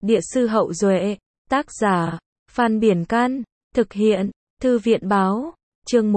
Địa sư Hậu Duệ, tác giả, Phan Biển Can, thực hiện, Thư viện Báo, chương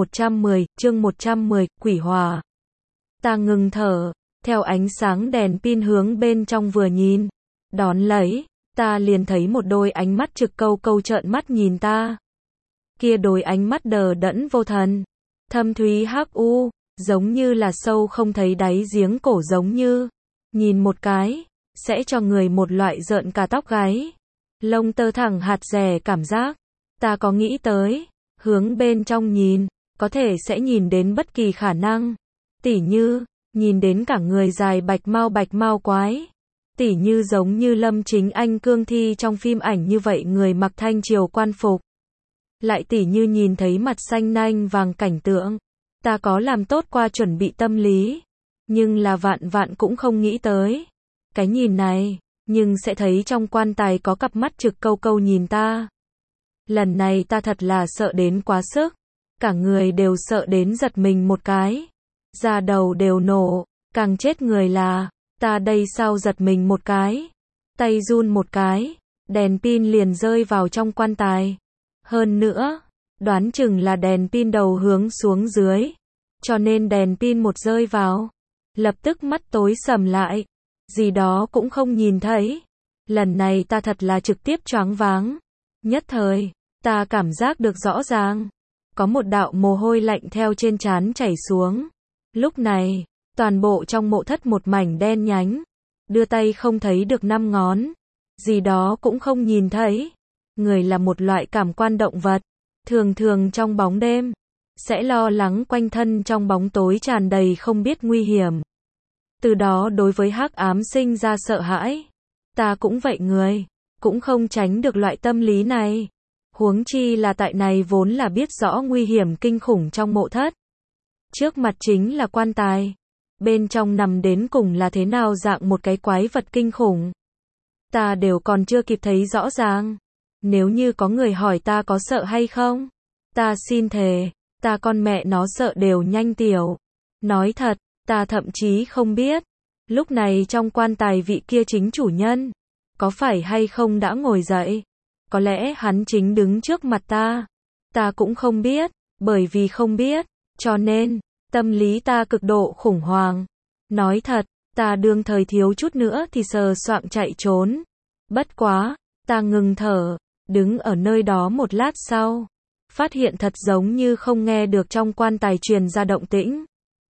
110, Quỷ Hỏa. Ta ngừng thở, theo ánh sáng đèn pin hướng bên trong vừa nhìn, đón lấy, ta liền thấy một đôi ánh mắt trực câu trợn mắt nhìn ta. Kia đôi ánh mắt đờ đẫn vô thần, thâm thúy hắc u, giống như là sâu không thấy đáy giếng cổ, giống như nhìn một cái sẽ cho người một loại rợn cả tóc gáy, lông tơ thẳng hạt rẻ cảm giác. Ta có nghĩ tới, hướng bên trong nhìn, có thể sẽ nhìn đến bất kỳ khả năng. Tỉ như, nhìn đến cả người dài bạch mau quái. Tỉ như giống như Lâm Chính Anh cương thi trong phim ảnh như vậy, người mặc thanh triều quan phục. Lại tỉ như nhìn thấy mặt xanh nanh vàng cảnh tượng. Ta có làm tốt qua chuẩn bị tâm lý, nhưng là vạn cũng không nghĩ tới. Cái nhìn này, nhưng sẽ thấy trong quan tài có cặp mắt trực câu nhìn ta. Lần này ta thật là sợ đến quá sức, cả người đều sợ đến giật mình một cái, da đầu đều nổ. Càng chết người là, ta đây sao giật mình một cái, tay run một cái, đèn pin liền rơi vào trong quan tài. Hơn nữa, đoán chừng là đèn pin đầu hướng xuống dưới, cho nên đèn pin một rơi vào, lập tức mắt tối sầm lại, gì đó cũng không nhìn thấy. Lần này ta thật là trực tiếp choáng váng. Nhất thời, ta cảm giác được rõ ràng, có một đạo mồ hôi lạnh theo trên trán chảy xuống. Lúc này, toàn bộ trong mộ thất một mảnh đen nhánh, đưa tay không thấy được 5 ngón, gì đó cũng không nhìn thấy. Người là một loại cảm quan động vật, thường trong bóng đêm, sẽ lo lắng quanh thân trong bóng tối tràn đầy không biết nguy hiểm. Từ đó đối với hắc ám sinh ra sợ hãi. Ta cũng vậy, người cũng không tránh được loại tâm lý này. Huống chi là tại này vốn là biết rõ nguy hiểm kinh khủng trong mộ thất. Trước mặt chính là quan tài, bên trong nằm đến cùng là thế nào dạng một cái quái vật kinh khủng. Ta đều còn chưa kịp thấy rõ ràng. Nếu như có người hỏi ta có sợ hay không, ta xin thề, ta con mẹ nó sợ đều nhanh tiểu. Nói thật, ta thậm chí không biết, lúc này trong quan tài vị kia chính chủ nhân, có phải hay không đã ngồi dậy. Có lẽ hắn chính đứng trước mặt ta. Ta cũng không biết, bởi vì không biết, cho nên, tâm lý ta cực độ khủng hoảng. Nói thật, ta đương thời thiếu chút nữa thì sờ soạng chạy trốn. Bất quá, ta ngừng thở, đứng ở nơi đó một lát sau, phát hiện thật giống như không nghe được trong quan tài truyền ra động tĩnh.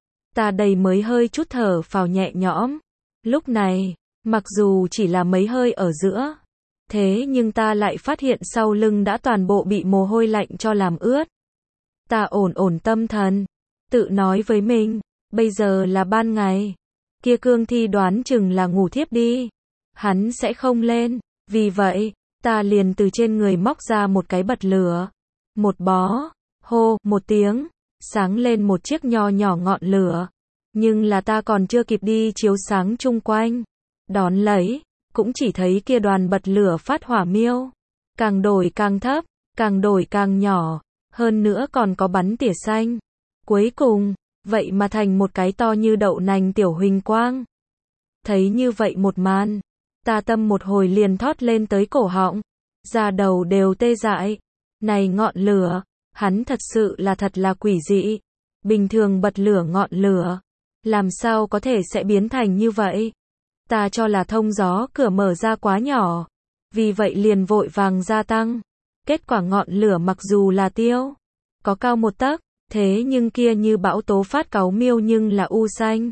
Ta đầy mới hơi chút thở phào nhẹ nhõm. Lúc này, mặc dù chỉ là mấy hơi ở giữa, thế nhưng ta lại phát hiện sau lưng đã toàn bộ bị mồ hôi lạnh cho làm ướt. Ta ổn tâm thần, tự nói với mình, bây giờ là ban ngày, kia cương thi đoán chừng là ngủ thiếp đi, hắn sẽ không lên. Vì vậy, ta liền từ trên người móc ra một cái bật lửa, một bó, hô một tiếng, sáng lên một chiếc nho nhỏ ngọn lửa. Nhưng là ta còn chưa kịp đi chiếu sáng chung quanh, đón lấy, cũng chỉ thấy kia đoàn bật lửa phát hỏa miêu, càng đổi càng thấp, càng đổi càng nhỏ, hơn nữa còn có bắn tỉa xanh. Cuối cùng, vậy mà thành một cái to như đậu nành tiểu huỳnh quang. Thấy như vậy một màn, ta tâm một hồi liền thót lên tới cổ họng, da đầu đều tê dại. Này ngọn lửa, hắn thật sự là thật là quỷ dị. Bình thường bật lửa ngọn lửa, làm sao có thể sẽ biến thành như vậy? Ta cho là thông gió cửa mở ra quá nhỏ, vì vậy liền vội vàng gia tăng. Kết quả ngọn lửa mặc dù là tiêu, có cao 1 tấc, thế nhưng kia như bão tố phát cáu miêu nhưng là u xanh.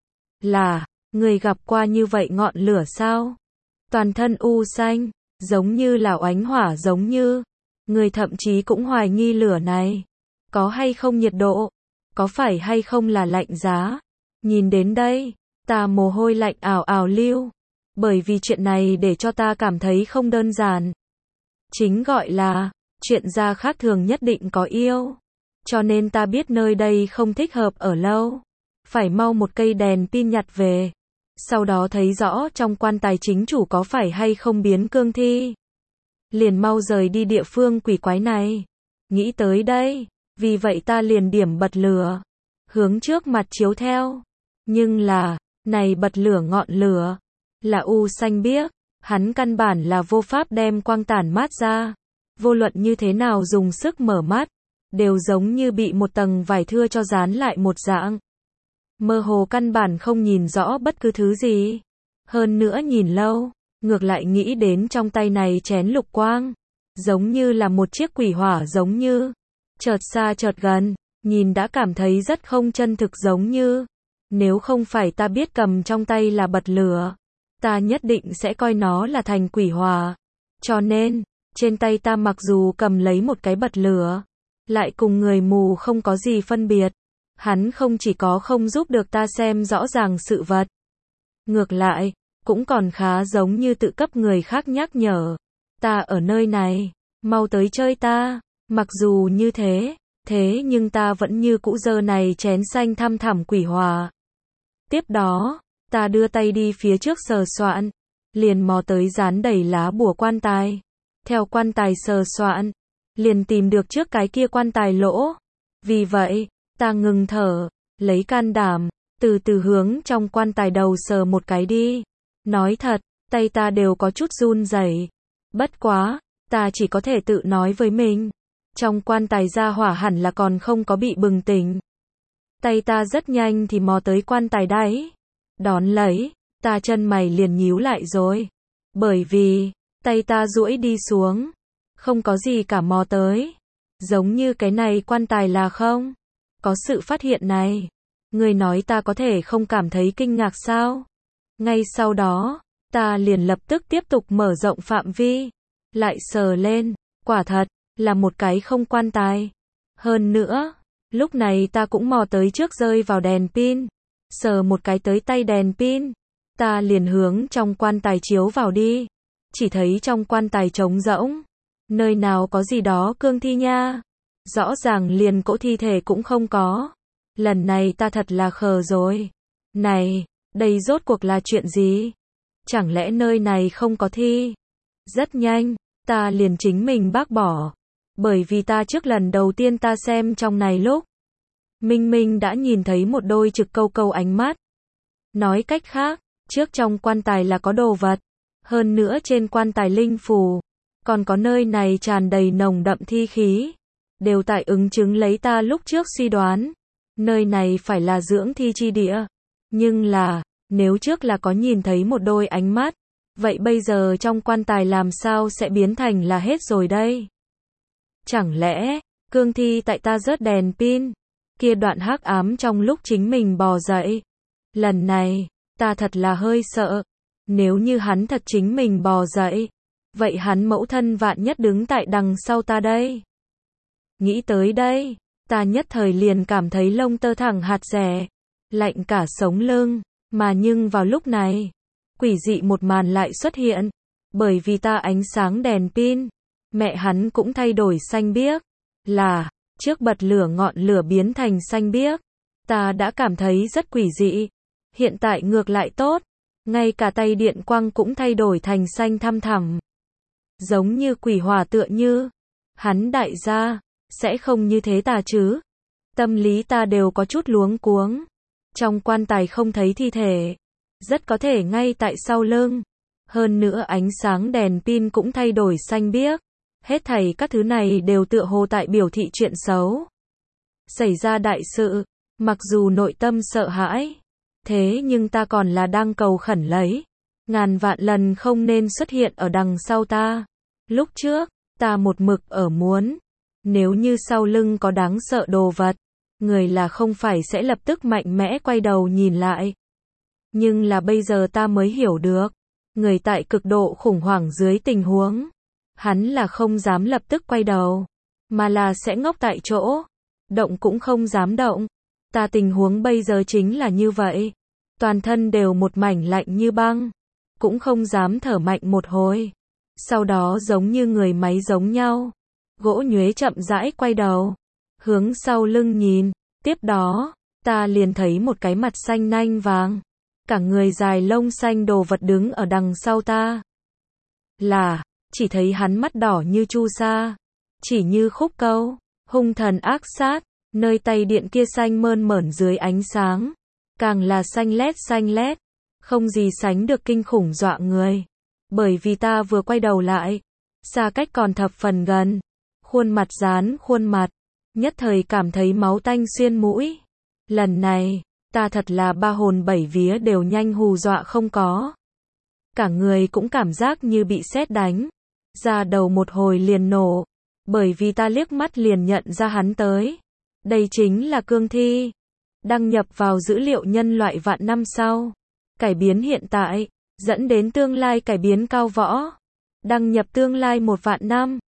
Là, người gặp qua như vậy ngọn lửa sao? Toàn thân u xanh, giống như là oánh hỏa giống như. Người thậm chí cũng hoài nghi lửa này, có hay không nhiệt độ, có phải hay không là lạnh giá. Nhìn đến đây, ta mồ hôi lạnh ào lưu, bởi vì chuyện này để cho ta cảm thấy không đơn giản. Chính gọi là, chuyện gia khác thường nhất định có yêu. Cho nên ta biết nơi đây không thích hợp ở lâu, phải mau một cây đèn pin nhặt về. Sau đó thấy rõ trong quan tài chính chủ có phải hay không biến cương thi, liền mau rời đi địa phương quỷ quái này. Nghĩ tới đây, vì vậy ta liền điểm bật lửa, hướng trước mặt chiếu theo. Nhưng là, này bật lửa ngọn lửa, là u xanh biếc, Hắn căn bản là vô pháp đem quang tản mát ra. Vô luận như thế nào dùng sức mở mắt, đều giống như bị một tầng vải thưa cho dán lại một dạng. Mơ hồ căn bản không nhìn rõ bất cứ thứ gì. Hơn nữa nhìn lâu, ngược lại nghĩ đến trong tay này chén lục quang. Giống như là một chiếc quỷ hỏa giống như. Chợt xa chợt gần, nhìn đã cảm thấy rất không chân thực giống như. Nếu không phải ta biết cầm trong tay là bật lửa, ta nhất định sẽ coi nó là thành quỷ hỏa. Cho nên, trên tay ta mặc dù cầm lấy một cái bật lửa, lại cùng người mù không có gì phân biệt. Hắn không chỉ có không giúp được ta xem rõ ràng sự vật. Ngược lại, cũng còn khá giống như tự cấp người khác nhắc nhở. Ta ở nơi này, mau tới chơi ta. Mặc dù như thế, thế nhưng ta vẫn như cũ giơ này chén xanh thăm thẳm quỷ hỏa. Tiếp đó, ta đưa tay đi phía trước sờ soạn, liền mò tới dán đầy lá bùa quan tài. Theo quan tài sờ soạn, liền tìm được trước cái kia quan tài lỗ. Vì vậy, ta ngừng thở, lấy can đảm, từ từ hướng trong quan tài đầu sờ một cái đi. Nói thật, tay ta đều có chút run rẩy. Bất quá, ta chỉ có thể tự nói với mình. Trong quan tài gia hỏa hẳn là còn không có bị bừng tỉnh. Tay ta rất nhanh thì mò tới quan tài đáy. Đón lấy, ta chân mày liền nhíu lại rồi. Bởi vì, tay ta duỗi đi xuống. Không có gì cả mò tới. Giống như cái này quan tài là không. Có sự phát hiện này. Người nói ta có thể không cảm thấy kinh ngạc sao? Ngay sau đó, ta liền lập tức tiếp tục mở rộng phạm vi. Lại sờ lên, quả thật, là một cái không quan tài. Hơn nữa, lúc này ta cũng mò tới trước rơi vào đèn pin. Sờ một cái tới tay đèn pin. Ta liền hướng trong quan tài chiếu vào đi. Chỉ thấy trong quan tài trống rỗng. Nơi nào có gì đó cương thi nha. Rõ ràng liền cỗ thi thể cũng không có. Lần này ta thật là khờ rồi. Này, đây rốt cuộc là chuyện gì? Chẳng lẽ nơi này không có thi? Rất nhanh, ta liền chính mình bác bỏ. Bởi vì ta trước lần đầu tiên ta xem trong này lúc, Minh Minh đã nhìn thấy một đôi trực câu câu ánh mắt. Nói cách khác, trước trong quan tài là có đồ vật. Hơn nữa trên quan tài linh phù, còn có nơi này tràn đầy nồng đậm thi khí. Đều tại ứng chứng lấy ta lúc trước suy đoán. Nơi này phải là dưỡng thi chi địa. Nhưng là, nếu trước là có nhìn thấy một đôi ánh mắt, vậy bây giờ trong quan tài làm sao sẽ biến thành là hết rồi đây? Chẳng lẽ, cương thi tại ta rớt đèn pin, kia đoạn hắc ám trong lúc chính mình bò dậy. Lần này, ta thật là hơi sợ. Nếu như hắn thật chính mình bò dậy, vậy hắn mẫu thân vạn nhất đứng tại đằng sau ta đây. Nghĩ tới đây, ta nhất thời liền cảm thấy lông tơ thẳng hạt rẻ, lạnh cả sống lưng, mà nhưng vào lúc này, quỷ dị một màn lại xuất hiện, bởi vì ta ánh sáng đèn pin, mẹ hắn cũng thay đổi xanh biếc, là, trước bật lửa ngọn lửa biến thành xanh biếc, ta đã cảm thấy rất quỷ dị, hiện tại ngược lại tốt, ngay cả tay điện quang cũng thay đổi thành xanh thăm thẳm, giống như quỷ hỏa tựa như, hắn đại gia, sẽ không như thế ta chứ, tâm lý ta đều có chút luống cuống, trong quan tài không thấy thi thể, rất có thể ngay tại sau lưng, hơn nữa ánh sáng đèn pin cũng thay đổi xanh biếc, hết thảy các thứ này đều tựa hồ tại biểu thị chuyện xấu. Xảy ra đại sự, mặc dù nội tâm sợ hãi, thế nhưng ta còn là đang cầu khẩn lấy, ngàn vạn lần không nên xuất hiện ở đằng sau ta. Lúc trước, ta một mực ở muốn, nếu như sau lưng có đáng sợ đồ vật, người là không phải sẽ lập tức mạnh mẽ quay đầu nhìn lại. Nhưng là bây giờ ta mới hiểu được, người tại cực độ khủng hoảng dưới tình huống, hắn là không dám lập tức quay đầu, mà là sẽ ngốc tại chỗ, động cũng không dám động. Ta tình huống bây giờ chính là như vậy, toàn thân đều một mảnh lạnh như băng, cũng không dám thở mạnh một hồi. Sau đó giống như người máy giống nhau, gỗ nhuế chậm rãi quay đầu, hướng sau lưng nhìn, tiếp đó, ta liền thấy một cái mặt xanh nanh vàng, cả người dài lông xanh đồ vật đứng ở đằng sau ta. Là, chỉ thấy hắn mắt đỏ như chu sa, chỉ như khúc câu, hung thần ác sát, nơi tay điện kia xanh mơn mởn dưới ánh sáng, càng là xanh lét, không gì sánh được kinh khủng dọa người. bởi vì ta vừa quay đầu lại, xa cách còn thập phần gần, khuôn mặt dán khuôn mặt, nhất thời cảm thấy máu tanh xuyên mũi. Lần này, ta thật là ba hồn bảy vía đều nhanh hù dọa không có. Cả người cũng cảm giác như bị sét đánh, da đầu một hồi liền nổ, bởi vì ta liếc mắt liền nhận ra hắn tới. Đây chính là cương thi, đăng nhập vào dữ liệu nhân loại vạn năm sau, cải biến hiện tại, dẫn đến tương lai cải biến cao võ, đăng nhập tương lai 1 vạn năm.